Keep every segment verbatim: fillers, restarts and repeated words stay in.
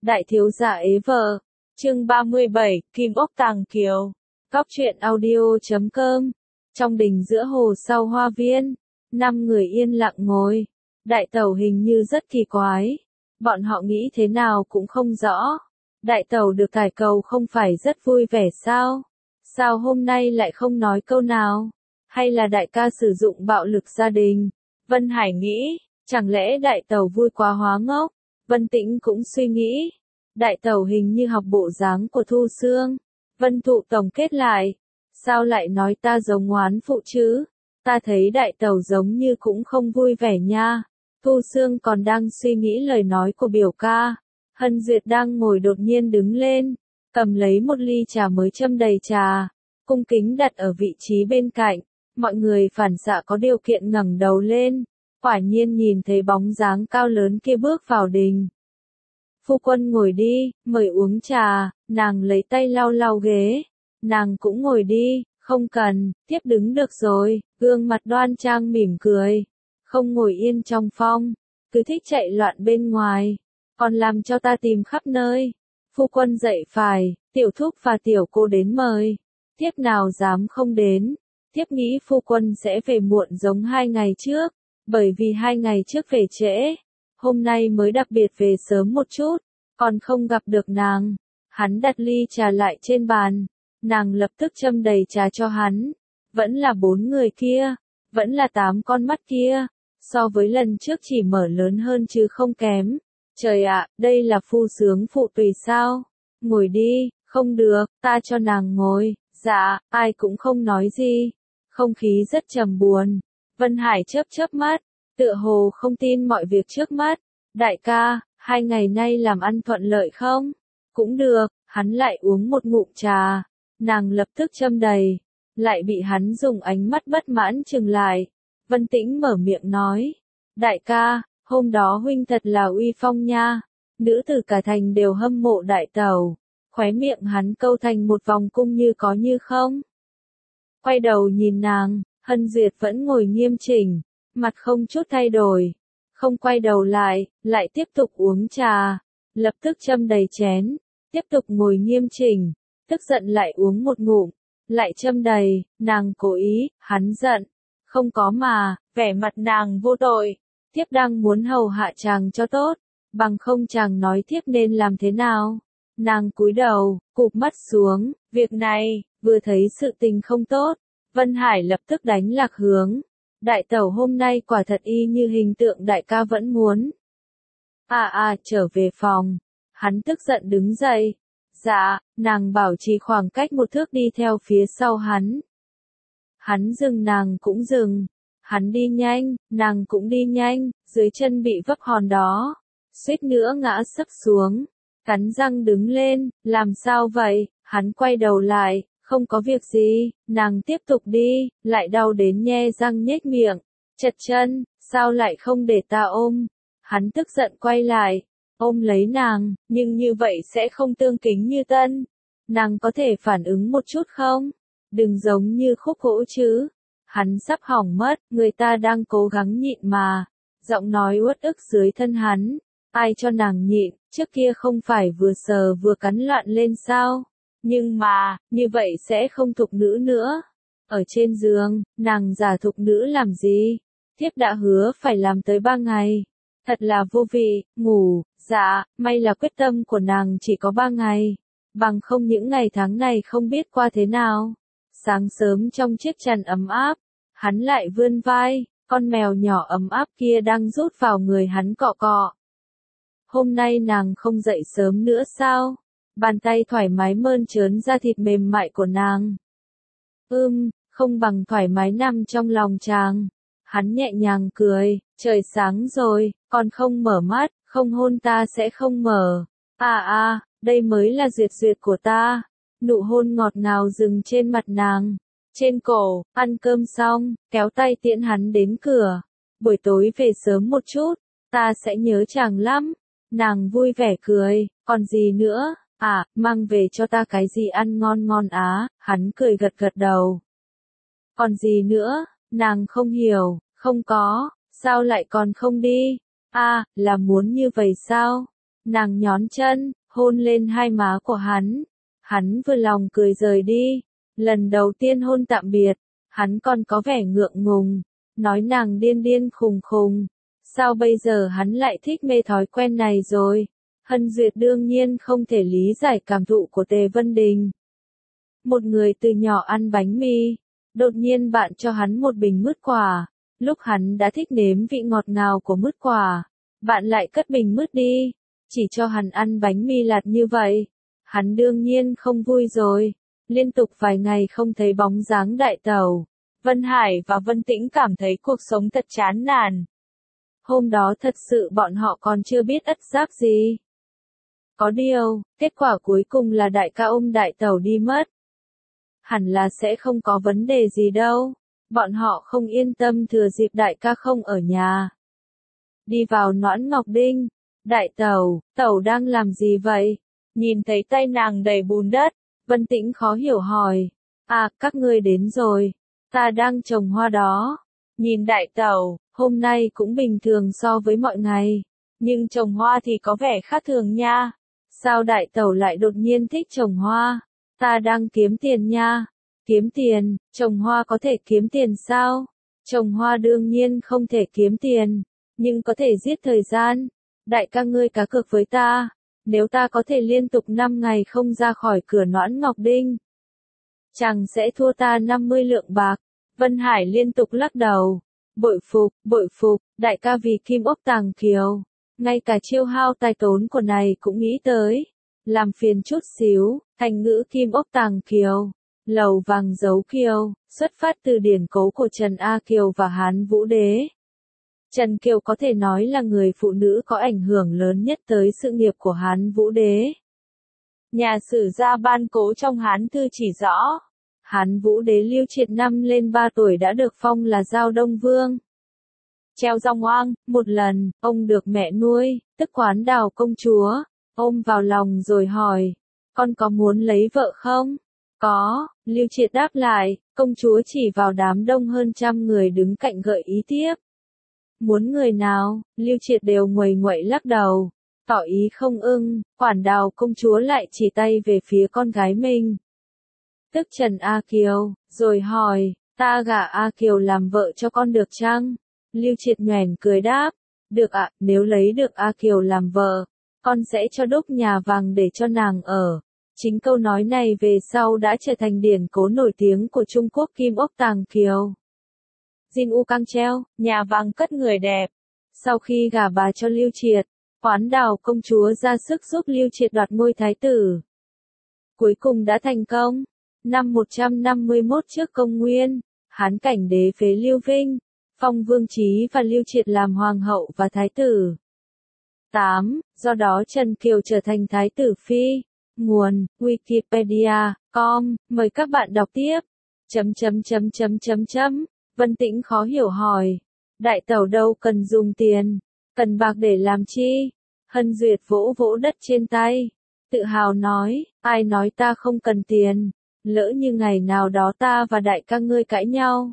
Đại thiếu gia ế vợ. Chương ba mươi bảy, Kim ốc tàng kiều. Góc truyện audio chấm com. Trong đình giữa hồ sau hoa viên, năm người yên lặng ngồi. Đại tẩu hình như rất kỳ quái. Bọn họ nghĩ thế nào cũng không rõ. Đại tẩu được cải cầu không phải rất vui vẻ sao? Sao hôm nay lại không nói câu nào? Hay là đại ca sử dụng bạo lực gia đình? Vân Hải nghĩ, chẳng lẽ đại tẩu vui quá hóa ngốc? Vân Tĩnh cũng suy nghĩ. Đại tẩu hình như học bộ dáng của Thu Sương. Vân Thụ tổng kết lại. Sao lại nói ta giống oán phụ chứ? Ta thấy đại tẩu giống như cũng không vui vẻ nha. Thu Sương còn đang suy nghĩ lời nói của biểu ca. Hân Duyệt đang ngồi đột nhiên đứng lên, cầm lấy một ly trà mới châm đầy trà, cung kính đặt ở vị trí bên cạnh. Mọi người phản xạ có điều kiện ngẩng đầu lên, quả nhiên nhìn thấy bóng dáng cao lớn kia bước vào đình. Phu quân ngồi đi, mời uống trà. Nàng lấy tay lau lau ghế. Nàng cũng ngồi đi, không cần, tiếp đứng được rồi. Gương mặt đoan trang mỉm cười, không ngồi yên trong phòng, cứ thích chạy loạn bên ngoài, còn làm cho ta tìm khắp nơi. Phu quân dậy phải, tiểu thúc và tiểu cô đến mời. Tiếp nào dám không đến. Tiếp nghĩ phu quân sẽ về muộn giống hai ngày trước, bởi vì hai ngày trước về trễ. Hôm nay mới đặc biệt về sớm một chút, còn không gặp được nàng. Hắn đặt ly trà lại trên bàn, nàng lập tức châm đầy trà cho hắn. Vẫn là bốn người kia, vẫn là tám con mắt kia, so với lần trước chỉ mở lớn hơn chứ không kém. Trời ạ, đây là phu sướng phụ tùy sao? Ngồi đi. Không được, ta cho nàng ngồi. Dạ, ai cũng không nói gì. Không khí rất trầm buồn. Vân Hải chớp chớp mắt, tựa hồ không tin mọi việc trước mắt. Đại ca, hai ngày nay làm ăn thuận lợi không? Cũng được. Hắn lại uống một ngụm trà. Nàng lập tức châm đầy, lại bị hắn dùng ánh mắt bất mãn chừng lại. Vân Tĩnh mở miệng nói, đại ca, hôm đó huynh thật là uy phong nha. Nữ tử cả thành đều hâm mộ đại tẩu. Khóe miệng hắn câu thành một vòng cung như có như không. Quay đầu nhìn nàng, Hân Duyệt vẫn ngồi nghiêm chỉnh, mặt không chút thay đổi. Không quay đầu lại, lại tiếp tục uống trà, lập tức châm đầy chén, tiếp tục ngồi nghiêm chỉnh, tức giận lại uống một ngụm, lại châm đầy. Nàng cố ý, hắn giận. Không có mà, vẻ mặt nàng vô tội. Thiếp đang muốn hầu hạ chàng cho tốt, bằng không chàng nói thiếp nên làm thế nào? Nàng cúi đầu, cụp mắt xuống. Việc này, vừa thấy sự tình không tốt, Vân Hải lập tức đánh lạc hướng. Đại tẩu hôm nay quả thật y như hình tượng đại ca vẫn muốn. À à, trở về phòng. Hắn tức giận đứng dậy. Dạ, nàng bảo trì khoảng cách một thước đi theo phía sau hắn. Hắn dừng nàng cũng dừng. Hắn đi nhanh, nàng cũng đi nhanh, dưới chân bị vấp hòn đó. Suýt nữa ngã sấp xuống. Cắn răng đứng lên, làm sao vậy? Hắn quay đầu lại, không có việc gì. Nàng tiếp tục đi, lại đau đến nhe răng nhếch miệng. Chật chân, sao lại không để ta ôm? Hắn tức giận quay lại, ôm lấy nàng, nhưng như vậy sẽ không tương kính như tân. Nàng có thể phản ứng một chút không? Đừng giống như khúc gỗ chứ. Hắn sắp hỏng mất, người ta đang cố gắng nhịn mà. Giọng nói uất ức dưới thân hắn. Ai cho nàng nhịn, trước kia không phải vừa sờ vừa cắn loạn lên sao? Nhưng mà, như vậy sẽ không thục nữ nữa. Ở trên giường, nàng giả thục nữ làm gì? Thiếp đã hứa phải làm tới ba ngày. Thật là vô vị. Ngủ. Dạ, may là quyết tâm của nàng chỉ có ba ngày. Bằng không những ngày tháng này không biết qua thế nào. Sáng sớm trong chiếc chăn ấm áp, hắn lại vươn vai, con mèo nhỏ ấm áp kia đang rút vào người hắn cọ cọ. Hôm nay nàng không dậy sớm nữa sao? Bàn tay thoải mái mơn trớn da thịt mềm mại của nàng. Ưm, không bằng thoải mái nằm trong lòng chàng. Hắn nhẹ nhàng cười, trời sáng rồi, còn không mở mắt, không hôn ta sẽ không mở. À à, đây mới là duyệt duyệt của ta. Nụ hôn ngọt ngào dừng trên mặt nàng, trên cổ. Ăn cơm xong, kéo tay tiễn hắn đến cửa. Buổi tối về sớm một chút, ta sẽ nhớ chàng lắm. Nàng vui vẻ cười, còn gì nữa? À, mang về cho ta cái gì ăn ngon ngon á. Hắn cười gật gật đầu. Còn gì nữa? Nàng không hiểu. Không có. Sao lại còn không đi? À, là muốn như vậy sao? Nàng nhón chân, hôn lên hai má của hắn. Hắn vừa lòng cười rời đi. Lần đầu tiên hôn tạm biệt, hắn còn có vẻ ngượng ngùng, nói nàng điên điên khùng khùng. Sao bây giờ hắn lại thích mê thói quen này rồi? Hân Duyệt đương nhiên không thể lý giải cảm thụ của Tề Vân Đình. Một người từ nhỏ ăn bánh mì, đột nhiên bạn cho hắn một bình mứt quả. Lúc hắn đã thích nếm vị ngọt ngào của mứt quả, bạn lại cất bình mứt đi, chỉ cho hắn ăn bánh mì lạt như vậy. Hắn đương nhiên không vui rồi. Liên tục vài ngày không thấy bóng dáng đại tẩu, Vân Hải và Vân Tĩnh cảm thấy cuộc sống thật chán nản. Hôm đó thật sự bọn họ còn chưa biết ất giáp gì. Có điều, kết quả cuối cùng là đại ca ôm đại tẩu đi mất. Hẳn là sẽ không có vấn đề gì đâu. Bọn họ không yên tâm thừa dịp đại ca không ở nhà. Đi vào Noãn Ngọc Đinh. Đại tẩu, tẩu đang làm gì vậy? Nhìn thấy tay nàng đầy bùn đất, Vân Tĩnh khó hiểu hỏi. À, các ngươi đến rồi. Ta đang trồng hoa đó. Nhìn đại tẩu, hôm nay cũng bình thường so với mọi ngày. Nhưng trồng hoa thì có vẻ khác thường nha. Sao đại tẩu lại đột nhiên thích trồng hoa? Ta đang kiếm tiền nha. Kiếm tiền, trồng hoa có thể kiếm tiền sao? Trồng hoa đương nhiên không thể kiếm tiền, nhưng có thể giết thời gian. Đại ca ngươi cá cược với ta, nếu ta có thể liên tục năm ngày không ra khỏi cửa Noãn Ngọc Đinh, chàng sẽ thua ta năm mươi lượng bạc. Vân Hải liên tục lắc đầu. Bội phục, bội phục, đại ca vì kim ốc tàng kiều. Ngay cả chiêu hao tài tốn của này cũng nghĩ tới. Làm phiền chút xíu, thành ngữ kim ốc tàng kiều. Lầu vàng giấu kiều, xuất phát từ điển cố của Trần A Kiều và Hán Vũ Đế. Trần Kiều có thể nói là người phụ nữ có ảnh hưởng lớn nhất tới sự nghiệp của Hán Vũ Đế. Nhà sử gia ban cố trong Hán Thư chỉ rõ, Hán Vũ Đế Lưu Triệt năm lên ba tuổi đã được phong là Giao Đông Vương. Treo rong oang, một lần, ông được mẹ nuôi, tức Quán Đào công chúa, ôm vào lòng rồi hỏi, con có muốn lấy vợ không? Có, Lưu Triệt đáp lại, công chúa chỉ vào đám đông hơn trăm người đứng cạnh gợi ý tiếp. Muốn người nào, Lưu Triệt đều nguầy nguậy lắc đầu, tỏ ý không ưng. Quản Đào công chúa lại chỉ tay về phía con gái mình, tức Trần A Kiều, rồi hỏi, ta gả A Kiều làm vợ cho con được chăng? Lưu Triệt nhoẻn cười đáp, được ạ, nếu lấy được A Kiều làm vợ, con sẽ cho đúc nhà vàng để cho nàng ở. Chính câu nói này về sau đã trở thành điển cố nổi tiếng của Trung Quốc kim ốc tàng kiều. Jin U Cang treo, nhà vàng cất người đẹp. Sau khi gả bà cho Lưu Triệt, Quán Đào công chúa ra sức giúp Lưu Triệt đoạt ngôi thái tử. Cuối cùng đã thành công. Năm một trăm năm mươi mốt trước công nguyên, Hán cảnh đế phế Lưu Vinh, phong Vương Chí và Lưu Triệt làm hoàng hậu và thái tử. tám. Do đó Trần Kiều trở thành thái tử phi. Nguồn, Wikipedia, com, mời các bạn đọc tiếp. Chấm chấm chấm chấm chấm chấm. Vân Tĩnh khó hiểu hỏi. Đại tẩu đâu cần dùng tiền, cần bạc để làm chi? Hân Duyệt vỗ vỗ đất trên tay, tự hào nói, ai nói ta không cần tiền, lỡ như ngày nào đó ta và đại ca ngươi cãi nhau.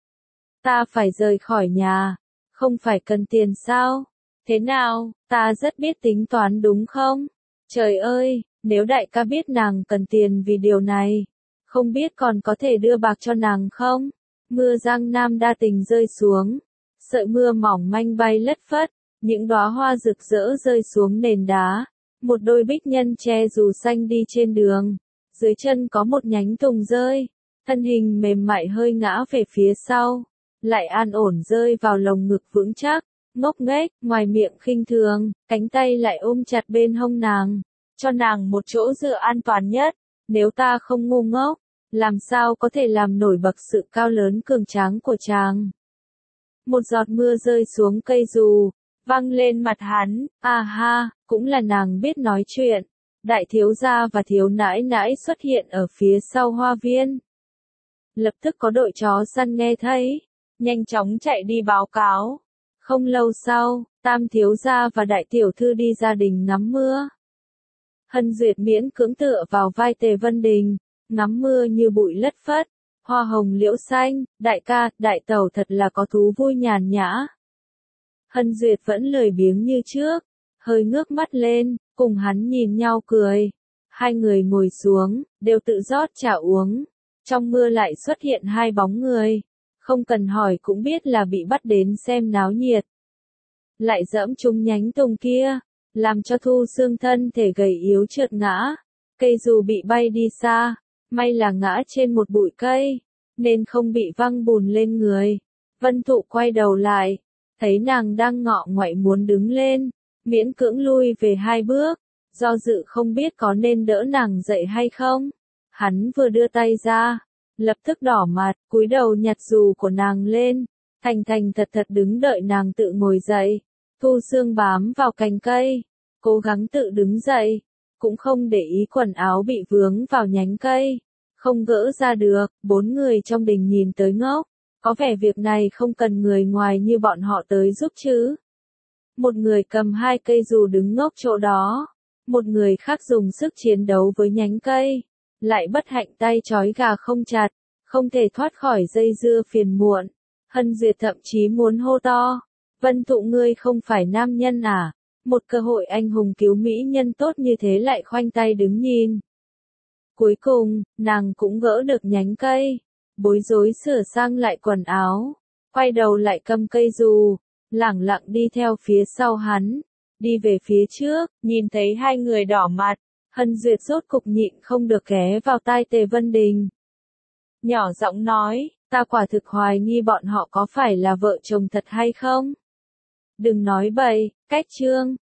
Ta phải rời khỏi nhà, không phải cần tiền sao? Thế nào, ta rất biết tính toán đúng không? Trời ơi, nếu đại ca biết nàng cần tiền vì điều này, không biết còn có thể đưa bạc cho nàng không? Mưa Giang Nam đa tình rơi xuống, sợi mưa mỏng manh bay lất phất, những đóa hoa rực rỡ rơi xuống nền đá, một đôi bích nhân che dù xanh đi trên đường, dưới chân có một nhánh tùng rơi, thân hình mềm mại hơi ngã về phía sau, lại an ổn rơi vào lồng ngực vững chắc, ngốc nghếch, ngoài miệng khinh thường, cánh tay lại ôm chặt bên hông nàng, cho nàng một chỗ dựa an toàn nhất. Nếu ta không ngu ngốc, làm sao có thể làm nổi bật sự cao lớn cường tráng của chàng. Một giọt mưa rơi xuống cây dù, văng lên mặt hắn, à ha, cũng là nàng biết nói chuyện. Đại thiếu gia và thiếu nãi nãi xuất hiện ở phía sau hoa viên. Lập tức có đội chó săn nghe thấy, nhanh chóng chạy đi báo cáo. Không lâu sau, tam thiếu gia và đại tiểu thư đi gia đình ngắm mưa. Hân Duyệt miễn cưỡng tựa vào vai Tề Vân Đình, ngắm mưa như bụi lất phất, hoa hồng liễu xanh, đại ca, đại tẩu thật là có thú vui nhàn nhã. Hân Duyệt vẫn lười biếng như trước, hơi ngước mắt lên, cùng hắn nhìn nhau cười. Hai người ngồi xuống, đều tự rót trà uống. Trong mưa lại xuất hiện hai bóng người. Không cần hỏi cũng biết là bị bắt đến xem náo nhiệt. Lại dẫm trúng nhánh tùng kia, làm cho Thu Sương thân thể gầy yếu trượt ngã. Cây dù bị bay đi xa, may là ngã trên một bụi cây, nên không bị văng bùn lên người. Vân Thụ quay đầu lại, thấy nàng đang ngọ ngoại muốn đứng lên, miễn cưỡng lui về hai bước, do dự không biết có nên đỡ nàng dậy hay không. Hắn vừa đưa tay ra, lập tức đỏ mặt, cúi đầu nhặt dù của nàng lên, thành thành thật thật đứng đợi nàng tự ngồi dậy. Thu Sương bám vào cành cây, cố gắng tự đứng dậy, cũng không để ý quần áo bị vướng vào nhánh cây, không gỡ ra được. Bốn người trong đình nhìn tới ngốc, có vẻ việc này không cần người ngoài như bọn họ tới giúp chứ. Một người cầm hai cây dù đứng ngốc chỗ đó, một người khác dùng sức chiến đấu với nhánh cây, lại bất hạnh tay trói gà không chặt, không thể thoát khỏi dây dưa phiền muộn. Hân Duyệt thậm chí muốn hô to, Vân Thụ ngươi không phải nam nhân à, một cơ hội anh hùng cứu mỹ nhân tốt như thế lại khoanh tay đứng nhìn. Cuối cùng, nàng cũng gỡ được nhánh cây, bối rối sửa sang lại quần áo, quay đầu lại cầm cây dù, lẳng lặng đi theo phía sau hắn, đi về phía trước, nhìn thấy hai người đỏ mặt, Hân Duyệt rốt cục nhịn không được ghé vào tai Tề Vân Đình. Nhỏ giọng nói, ta quả thực hoài nghi bọn họ có phải là vợ chồng thật hay không? Đừng nói bậy, cách chương.